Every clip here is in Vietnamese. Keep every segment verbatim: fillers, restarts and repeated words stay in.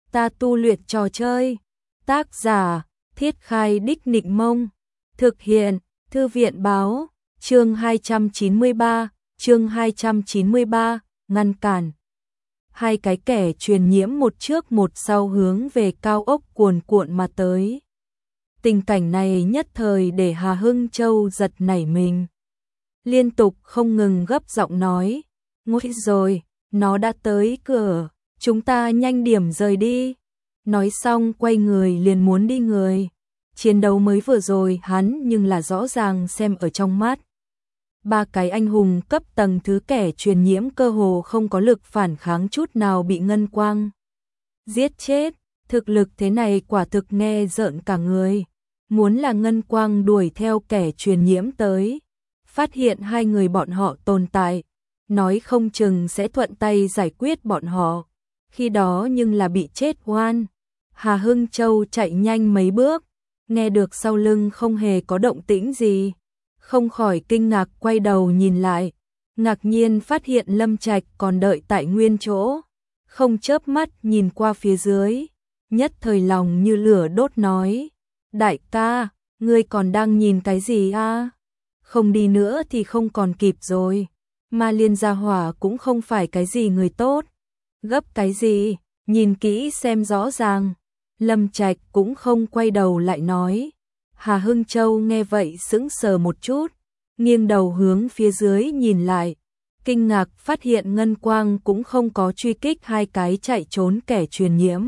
ta tu luyện trò chơi. Tác giả, Thiết Khai Đích Nịnh Mông. Thực hiện, Thư viện Báo. Chương hai trăm chín mươi ba, chương hai trăm chín mươi ba, ngăn cản. Hai cái kẻ truyền nhiễm một trước một sau hướng về cao ốc cuồn cuộn mà tới. Tình cảnh này nhất thời để Hà Hưng Châu giật nảy mình. Liên tục không ngừng gấp giọng nói, nguy rồi, nó đã tới cửa, chúng ta nhanh điểm rời đi. Nói xong quay người liền muốn đi người. Chiến đấu mới vừa rồi hắn nhưng là rõ ràng xem ở trong mắt. Ba cái anh hùng cấp tầng thứ kẻ truyền nhiễm cơ hồ không có lực phản kháng chút nào bị Ngân Quang giết chết. Thực lực thế này quả thực nghe rợn cả người. Muốn là Ngân Quang đuổi theo kẻ truyền nhiễm tới, phát hiện hai người bọn họ tồn tại, nói không chừng sẽ thuận tay giải quyết bọn họ. Khi đó nhưng là bị chết oan. Hà Hưng Châu chạy nhanh mấy bước, nghe được sau lưng không hề có động tĩnh gì, không khỏi kinh ngạc quay đầu nhìn lại, ngạc nhiên phát hiện Lâm Trạch còn đợi tại nguyên chỗ, không chớp mắt nhìn qua phía dưới, nhất thời lòng như lửa đốt nói, đại ca, ngươi còn đang nhìn cái gì a? Không đi nữa thì không còn kịp rồi, mà Liên Gia Hỏa cũng không phải cái gì người tốt, gấp cái gì, nhìn kỹ xem rõ ràng. Lâm Trạch cũng không quay đầu lại nói. Hà Hưng Châu nghe vậy sững sờ một chút, nghiêng đầu hướng phía dưới nhìn lại, kinh ngạc phát hiện Ngân Quang cũng không có truy kích hai cái chạy trốn kẻ truyền nhiễm,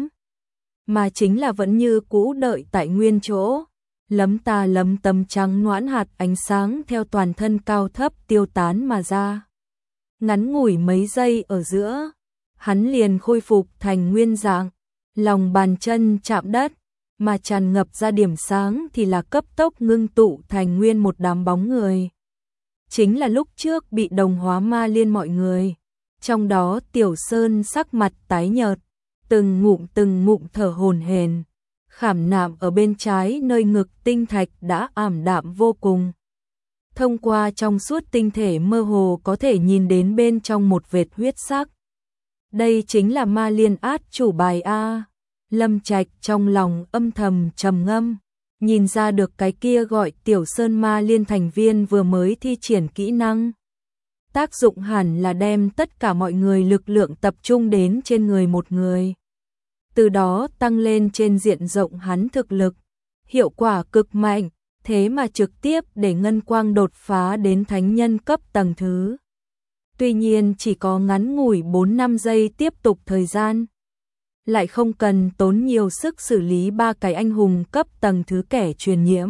mà chính là vẫn như cũ đợi tại nguyên chỗ. Lấm ta lấm tấm trắng noãn hạt ánh sáng theo toàn thân cao thấp tiêu tán mà ra. Ngắn ngủi mấy giây ở giữa, hắn liền khôi phục thành nguyên dạng. Lòng bàn chân chạm đất, mà tràn ngập ra điểm sáng thì là cấp tốc ngưng tụ thành nguyên một đám bóng người. Chính là lúc trước bị đồng hóa Ma Liên mọi người. Trong đó Tiểu Sơn sắc mặt tái nhợt, từng ngụm từng ngụm thở hổn hển, khảm nạm ở bên trái nơi ngực tinh thạch đã ảm đạm vô cùng. Thông qua trong suốt tinh thể mơ hồ có thể nhìn đến bên trong một vệt huyết sắc. Đây chính là Ma Liên át chủ bài a. Lâm Trạch trong lòng âm thầm trầm ngâm, nhìn ra được cái kia gọi Tiểu Sơn Ma Liên thành viên vừa mới thi triển kỹ năng. Tác dụng hẳn là đem tất cả mọi người lực lượng tập trung đến trên người một người. Từ đó tăng lên trên diện rộng hắn thực lực, hiệu quả cực mạnh, thế mà trực tiếp để Ngân Quang đột phá đến thánh nhân cấp tầng thứ. Tuy nhiên chỉ có ngắn ngủi bốn năm giây tiếp tục thời gian, lại không cần tốn nhiều sức xử lý ba cái anh hùng cấp tầng thứ kẻ truyền nhiễm.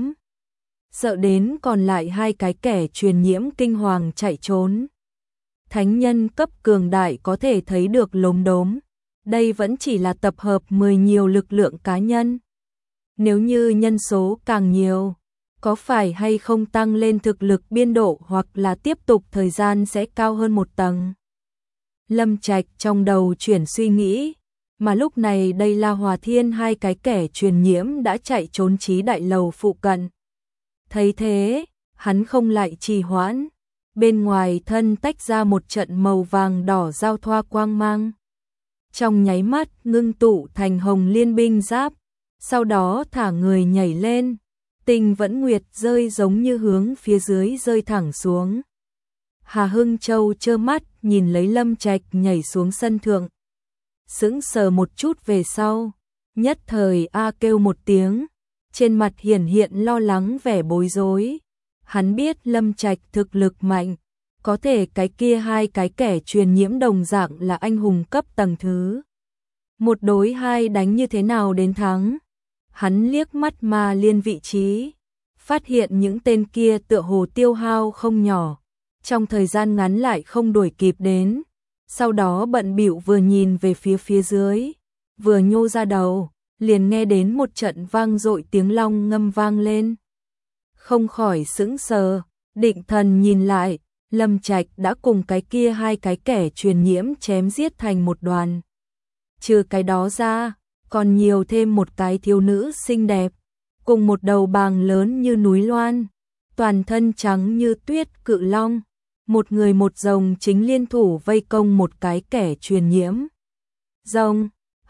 Sợ đến còn lại hai cái kẻ truyền nhiễm kinh hoàng chạy trốn. Thánh nhân cấp cường đại có thể thấy được lốm đốm, đây vẫn chỉ là tập hợp mười nhiều lực lượng cá nhân. Nếu như nhân số càng nhiều, có phải hay không tăng lên thực lực biên độ hoặc là tiếp tục thời gian sẽ cao hơn một tầng. Lâm Trạch trong đầu chuyển suy nghĩ, mà lúc này đây là Hòa Thiên hai cái kẻ truyền nhiễm đã chạy trốn chí đại lầu phụ cận. Thấy thế, hắn không lại trì hoãn, bên ngoài thân tách ra một trận màu vàng đỏ giao thoa quang mang. Trong nháy mắt ngưng tụ thành hồng liên binh giáp, sau đó thả người nhảy lên. Tinh vẫn nguyệt rơi giống như hướng phía dưới rơi thẳng xuống. Hà Hưng Châu trơ mắt nhìn lấy Lâm Trạch nhảy xuống sân thượng. Sững sờ một chút về sau, nhất thời a kêu một tiếng, trên mặt hiển hiện lo lắng vẻ bối rối. Hắn biết Lâm Trạch thực lực mạnh, có thể cái kia hai cái kẻ truyền nhiễm đồng dạng là anh hùng cấp tầng thứ. Một đối hai đánh như thế nào đến thắng? Hắn liếc mắt Ma Liên vị trí, phát hiện những tên kia tựa hồ tiêu hao không nhỏ, trong thời gian ngắn lại không đuổi kịp đến. Sau đó bận bịu vừa nhìn về phía phía dưới, vừa nhô ra đầu, liền nghe đến một trận vang dội tiếng long ngâm vang lên. Không khỏi sững sờ, định thần nhìn lại, Lâm Trạch đã cùng cái kia hai cái kẻ truyền nhiễm chém giết thành một đoàn. Trừ cái đó ra, còn nhiều thêm một cái thiếu nữ xinh đẹp, cùng một đầu bàng lớn như núi loan, toàn thân trắng như tuyết cự long, một người một rồng chính liên thủ vây công một cái kẻ truyền nhiễm. Rồng,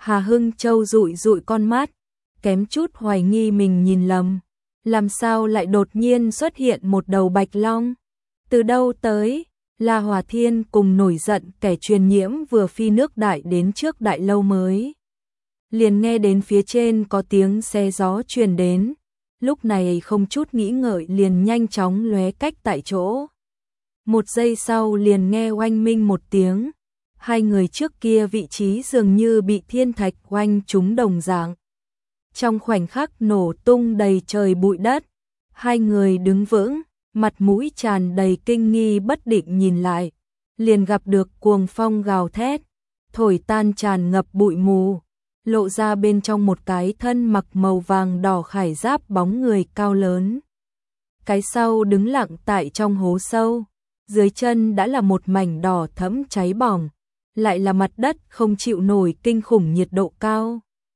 Hà Hưng Châu dụi dụi con mắt, kém chút hoài nghi mình nhìn lầm. Làm sao lại đột nhiên xuất hiện một đầu bạch long? Từ đâu tới? La Hòa Thiên cùng nổi giận kẻ truyền nhiễm vừa phi nước đại đến trước đại lâu mới. Liền nghe đến phía trên có tiếng xe gió truyền đến, lúc này không chút nghĩ ngợi liền nhanh chóng lóe cách tại chỗ. Một giây sau liền nghe oanh minh một tiếng, hai người trước kia vị trí dường như bị thiên thạch oanh trúng đồng dạng. Trong khoảnh khắc nổ tung đầy trời bụi đất, hai người đứng vững, mặt mũi tràn đầy kinh nghi bất định nhìn lại, liền gặp được cuồng phong gào thét, thổi tan tràn ngập bụi mù, lộ ra bên trong một cái thân mặc màu vàng đỏ khải giáp bóng người cao lớn. Cái sau đứng lặng tại trong hố sâu, dưới chân đã là một mảnh đỏ thẫm cháy bỏng, lại là mặt đất không chịu nổi kinh khủng nhiệt độ cao.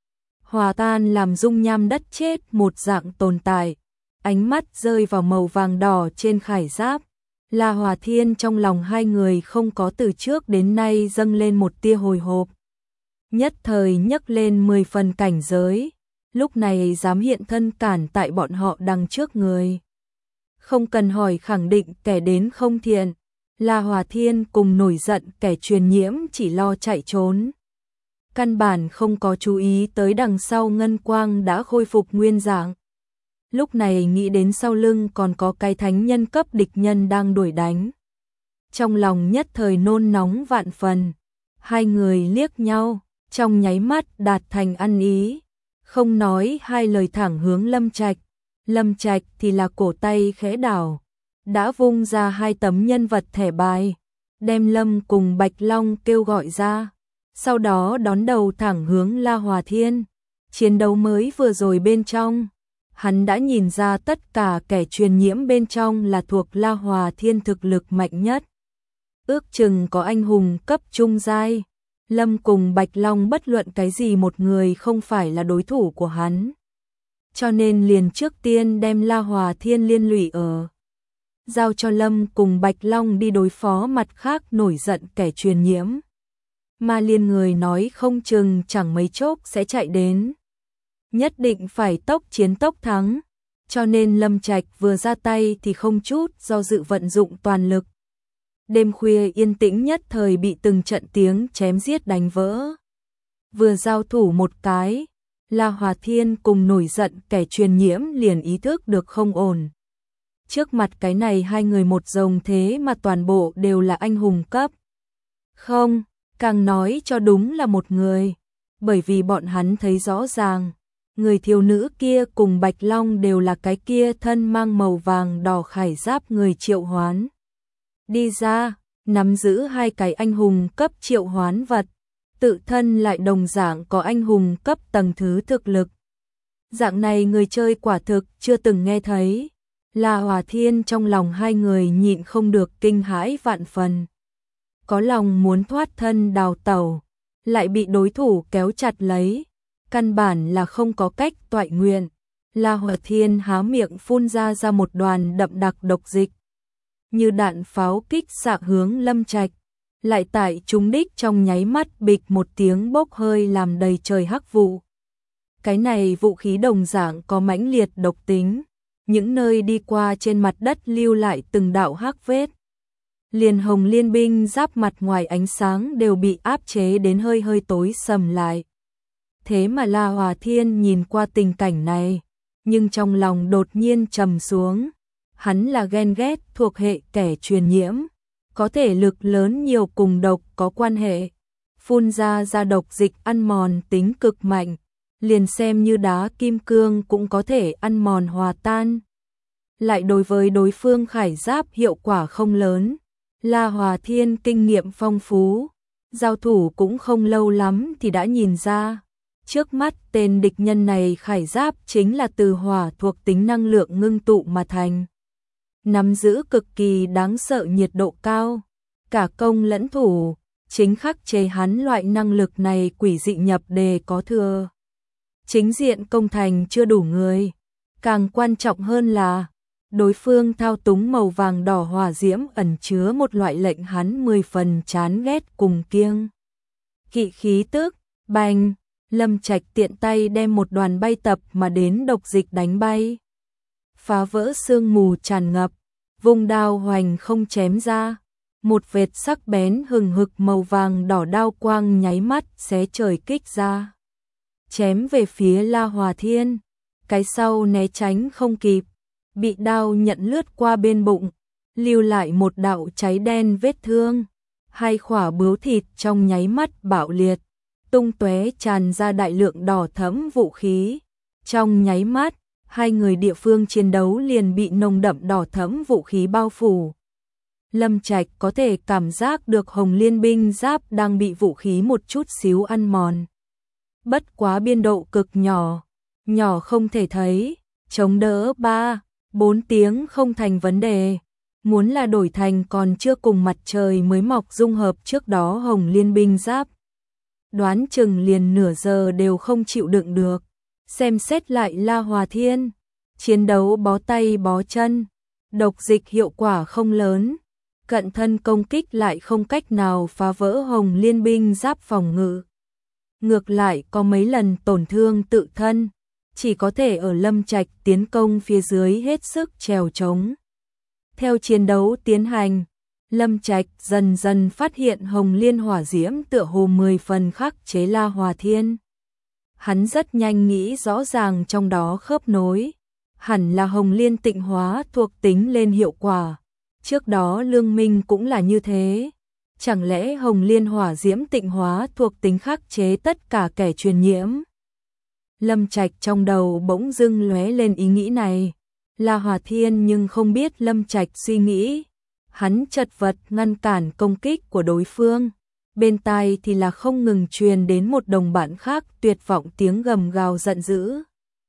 Hòa tan làm dung nham đất chết một dạng tồn tại, ánh mắt rơi vào màu vàng đỏ trên khải giáp. La Hòa Thiên trong lòng hai người không có từ trước đến nay dâng lên một tia hồi hộp. Nhất thời nhấc lên mười phần cảnh giới, lúc này dám hiện thân cản tại bọn họ đằng trước người. Không cần hỏi khẳng định kẻ đến không thiện, La Hòa Thiên cùng nổi giận kẻ truyền nhiễm chỉ lo chạy trốn. Căn bản không có chú ý tới đằng sau ngân quang đã khôi phục nguyên dạng. Lúc này nghĩ đến sau lưng còn có cái thánh nhân cấp địch nhân đang đuổi đánh. Trong lòng nhất thời nôn nóng vạn phần, hai người liếc nhau, trong nháy mắt đạt thành ăn ý, không nói hai lời thẳng hướng Lâm Trạch. Lâm Trạch thì là cổ tay khẽ đảo, đã vung ra hai tấm nhân vật thẻ bài, đem Lâm cùng Bạch Long kêu gọi ra, sau đó đón đầu thẳng hướng La Hòa Thiên. Chiến đấu mới vừa rồi bên trong, hắn đã nhìn ra tất cả kẻ truyền nhiễm bên trong là thuộc La Hòa Thiên thực lực mạnh nhất. Ước chừng có anh hùng cấp trung giai, Lâm cùng Bạch Long bất luận cái gì một người không phải là đối thủ của hắn. Cho nên liền trước tiên đem La Hòa Thiên liên lụy ở, giao cho Lâm cùng Bạch Long đi đối phó mặt khác nổi giận kẻ truyền nhiễm. Mà liên người nói không chừng chẳng mấy chốc sẽ chạy đến. Nhất định phải tốc chiến tốc thắng, cho nên Lâm Trạch vừa ra tay thì không chút do dự vận dụng toàn lực. Đêm khuya yên tĩnh nhất thời bị từng trận tiếng chém giết đánh vỡ. Vừa giao thủ một cái, La Hòa Thiên cùng nổi giận kẻ truyền nhiễm liền ý thức được không ổn. Trước mặt cái này hai người một rồng thế mà toàn bộ đều là anh hùng cấp. Không, càng nói cho đúng là một người, bởi vì bọn hắn thấy rõ ràng, người thiếu nữ kia cùng Bạch Long đều là cái kia thân mang màu vàng đỏ khải giáp người triệu hoán. Đi ra, nắm giữ hai cái anh hùng cấp triệu hoán vật, tự thân lại đồng dạng có anh hùng cấp tầng thứ thực lực. Dạng này người chơi quả thực chưa từng nghe thấy. La Hòa Thiên trong lòng hai người nhịn không được kinh hãi vạn phần. Có lòng muốn thoát thân đào tẩu, lại bị đối thủ kéo chặt lấy. Căn bản là không có cách toại nguyện. La Hòa Thiên há miệng phun ra ra một đoàn đậm đặc độc dịch, như đạn pháo kích xạ hướng Lâm Trạch, lại tại trúng đích trong nháy mắt bịch một tiếng bốc hơi làm đầy trời hắc vụ. Cái này vũ khí đồng dạng có mãnh liệt độc tính, những nơi đi qua trên mặt đất lưu lại từng đạo hắc vết. Liền hồng liên binh giáp mặt ngoài ánh sáng đều bị áp chế đến hơi hơi tối sầm lại. Thế mà La Hòa Thiên nhìn qua tình cảnh này, nhưng trong lòng đột nhiên trầm xuống. Hắn là ghen ghét thuộc hệ kẻ truyền nhiễm, có thể lực lớn nhiều cùng độc có quan hệ. Phun ra ra độc dịch ăn mòn tính cực mạnh, liền xem như đá kim cương cũng có thể ăn mòn hòa tan. Lại đối với đối phương khải giáp hiệu quả không lớn. La Hòa Thiên kinh nghiệm phong phú, giao thủ cũng không lâu lắm thì đã nhìn ra. Trước mắt tên địch nhân này khải giáp chính là từ hỏa thuộc tính năng lượng ngưng tụ mà thành. Nắm giữ cực kỳ đáng sợ nhiệt độ cao, cả công lẫn thủ, chính khắc chế hắn loại năng lực này quỷ dị nhập đề có thừa. Chính diện công thành chưa đủ người, càng quan trọng hơn là đối phương thao túng màu vàng đỏ hỏa diễm ẩn chứa một loại lệnh hắn mười phần chán ghét cùng kiêng kỵ khí tức. Bành, Lâm Trạch tiện tay đem một đoàn bay tập mà đến độc dịch đánh bay. Phá vỡ sương mù tràn ngập, vùng đao hoành không chém ra. Một vệt sắc bén hừng hực màu vàng đỏ đao quang nháy mắt xé trời kích ra. Chém về phía La Hòa Thiên, cái sau né tránh không kịp, bị đao nhận lướt qua bên bụng, lưu lại một đạo cháy đen vết thương. Hai khỏa bướu thịt trong nháy mắt bạo liệt, tung tóe tràn ra đại lượng đỏ thẫm vũ khí. Trong nháy mắt, hai người địa phương chiến đấu liền bị nồng đậm đỏ thẫm vũ khí bao phủ. Lâm Trạch có thể cảm giác được Hồng Liên binh giáp đang bị vũ khí một chút xíu ăn mòn. Bất quá biên độ cực nhỏ, nhỏ không thể thấy, chống đỡ ba, bốn tiếng không thành vấn đề. Muốn là đổi thành còn chưa cùng mặt trời mới mọc dung hợp trước đó Hồng Liên binh giáp, đoán chừng liền nửa giờ đều không chịu đựng được. Xem xét lại La Hòa Thiên, chiến đấu bó tay bó chân, độc dịch hiệu quả không lớn, cận thân công kích lại không cách nào phá vỡ Hồng Liên binh giáp phòng ngự. Ngược lại có mấy lần tổn thương tự thân, chỉ có thể ở Lâm Trạch tiến công phía dưới hết sức trèo trống. Theo chiến đấu tiến hành, Lâm Trạch dần dần phát hiện Hồng Liên hỏa diễm tựa hồ mười phần khắc chế La Hòa Thiên. Hắn rất nhanh nghĩ rõ ràng trong đó khớp nối, hẳn là Hồng Liên tịnh hóa thuộc tính lên hiệu quả. Trước đó Lương Minh cũng là như thế. Chẳng lẽ Hồng Liên hỏa diễm tịnh hóa thuộc tính khắc chế tất cả kẻ truyền nhiễm? Lâm Trạch trong đầu bỗng dưng lóe lên ý nghĩ này. La Hòa Thiên nhưng không biết Lâm Trạch suy nghĩ. Hắn chật vật ngăn cản công kích của đối phương. Bên tai thì là không ngừng truyền đến một đồng bạn khác tuyệt vọng tiếng gầm gào giận dữ.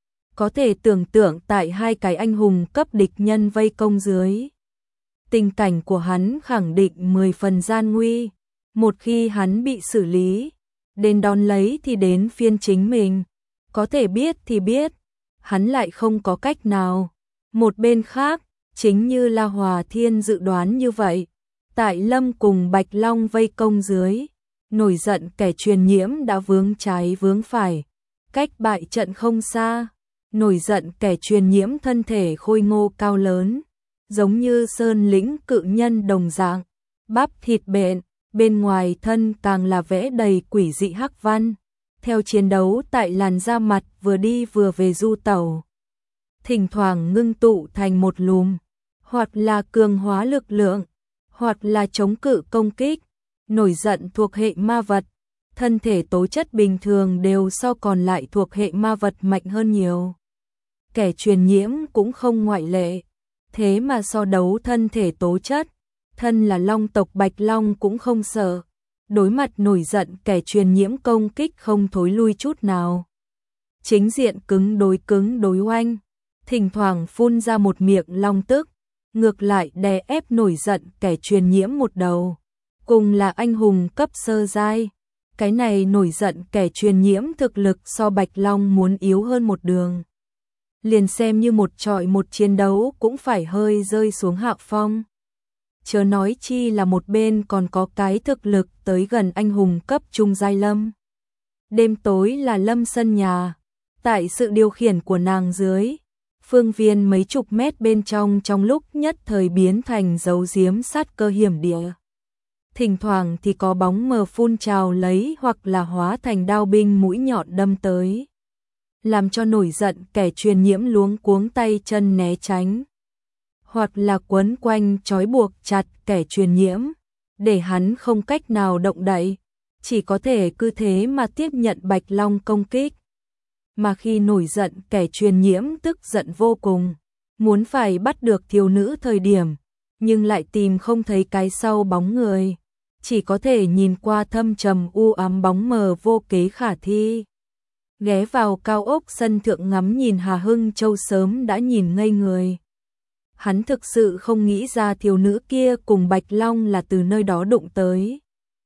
Có thể tưởng tượng tại hai cái anh hùng cấp địch nhân vây công dưới, tình cảnh của hắn khẳng định mười phần gian nguy. Một khi hắn bị xử lý, đến đón lấy thì đến phiên chính mình. Có thể biết thì biết, hắn lại không có cách nào. Một bên khác, chính như La Hòa Thiên dự đoán như vậy, tại Lâm cùng Bạch Long vây công dưới, nổi giận kẻ truyền nhiễm đã vướng trái vướng phải, cách bại trận không xa. Nổi giận kẻ truyền nhiễm thân thể khôi ngô cao lớn, giống như sơn lĩnh cự nhân đồng dạng, bắp thịt bện, bên ngoài thân càng là vẽ đầy quỷ dị hắc văn. Theo chiến đấu tại làn da mặt vừa đi vừa về du tẩu, thỉnh thoảng ngưng tụ thành một lùm, hoặc là cường hóa lực lượng, hoặc là chống cự công kích. Nổi giận thuộc hệ ma vật, thân thể tố chất bình thường đều so còn lại thuộc hệ ma vật mạnh hơn nhiều. Kẻ truyền nhiễm cũng không ngoại lệ. Thế mà so đấu thân thể tố chất, thân là long tộc Bạch Long cũng không sợ. Đối mặt nổi giận kẻ truyền nhiễm công kích không thối lui chút nào. Chính diện cứng đối cứng đối oanh, thỉnh thoảng phun ra một miệng long tức, ngược lại đè ép nổi giận kẻ truyền nhiễm một đầu. Cùng là anh hùng cấp sơ giai, cái này nổi giận kẻ truyền nhiễm thực lực so Bạch Long muốn yếu hơn một đường. Liền xem như một trọi một chiến đấu cũng phải hơi rơi xuống hạ phong. Chớ nói chi là một bên còn có cái thực lực tới gần anh hùng cấp trung giai Lâm. Đêm tối là Lâm sân nhà, tại sự điều khiển của nàng dưới, phương viên mấy chục mét bên trong trong lúc nhất thời biến thành dấu giếm sát cơ hiểm địa. Thỉnh thoảng thì có bóng mờ phun trào lấy hoặc là hóa thành đao binh mũi nhọn đâm tới, làm cho nổi giận kẻ truyền nhiễm luống cuống tay chân né tránh, hoặc là quấn quanh trói buộc chặt kẻ truyền nhiễm, để hắn không cách nào động đậy, chỉ có thể cứ thế mà tiếp nhận Bạch Long công kích. Mà khi nổi giận kẻ truyền nhiễm tức giận vô cùng, muốn phải bắt được thiếu nữ thời điểm, nhưng lại tìm không thấy cái sau bóng người, chỉ có thể nhìn qua thâm trầm u ám bóng mờ vô kế khả thi. Ghé vào cao ốc sân thượng ngắm nhìn Hà Hưng Châu sớm đã nhìn ngây người. Hắn thực sự không nghĩ ra thiếu nữ kia cùng Bạch Long là từ nơi đó đụng tới.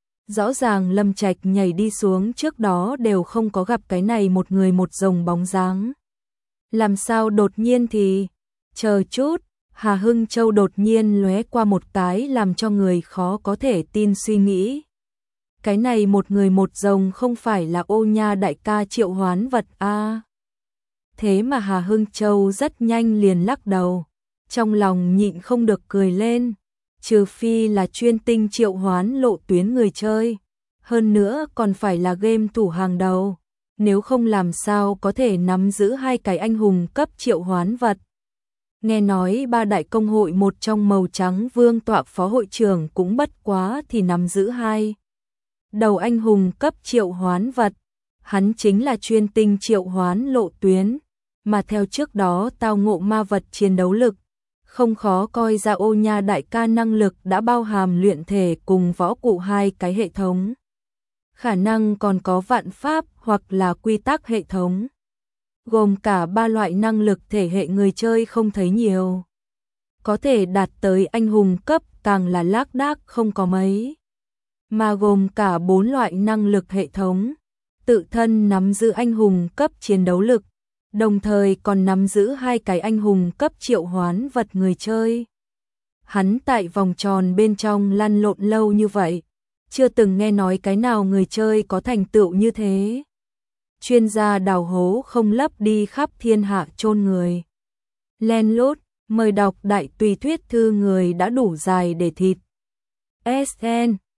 Rõ ràng Lâm Trạch nhảy đi xuống trước đó đều không có gặp cái này một người một rồng bóng dáng. Làm sao đột nhiên thì... Chờ chút, Hà Hưng Châu đột nhiên lóe qua một cái làm cho người khó có thể tin suy nghĩ. cái này một người một rồng không phải là Ô Nha đại ca triệu hoán vật a? À. Thế mà Hà Hưng Châu rất nhanh liền lắc đầu, trong lòng nhịn không được cười lên, trừ phi là chuyên tinh triệu hoán lộ tuyến người chơi, hơn nữa còn phải là game thủ hàng đầu, nếu không làm sao có thể nắm giữ hai cái anh hùng cấp triệu hoán vật. Nghe nói ba đại công hội một trong màu trắng vương tọa phó hội trưởng cũng bất quá thì nắm giữ hai đầu anh hùng cấp triệu hoán vật, hắn chính là chuyên tinh triệu hoán lộ tuyến, mà theo trước đó tao ngộ ma vật chiến đấu lực, không khó coi ra Ô Nha đại ca năng lực đã bao hàm luyện thể cùng võ cụ hai cái hệ thống. Khả năng còn có vạn pháp hoặc là quy tắc hệ thống, gồm cả ba loại năng lực thể hệ người chơi không thấy nhiều. Có thể đạt tới anh hùng cấp càng là lác đác không có mấy. Mà gồm cả bốn loại năng lực hệ thống, tự thân nắm giữ anh hùng cấp chiến đấu lực, đồng thời còn nắm giữ hai cái anh hùng cấp triệu hoán vật người chơi. Hắn tại vòng tròn bên trong lăn lộn lâu như vậy, chưa từng nghe nói cái nào người chơi có thành tựu như thế. Chuyên gia đào hố không lấp đi khắp thiên hạ chôn người. Len lút, mời đọc đại tùy thuyết thư người đã đủ dài để thịt. ét en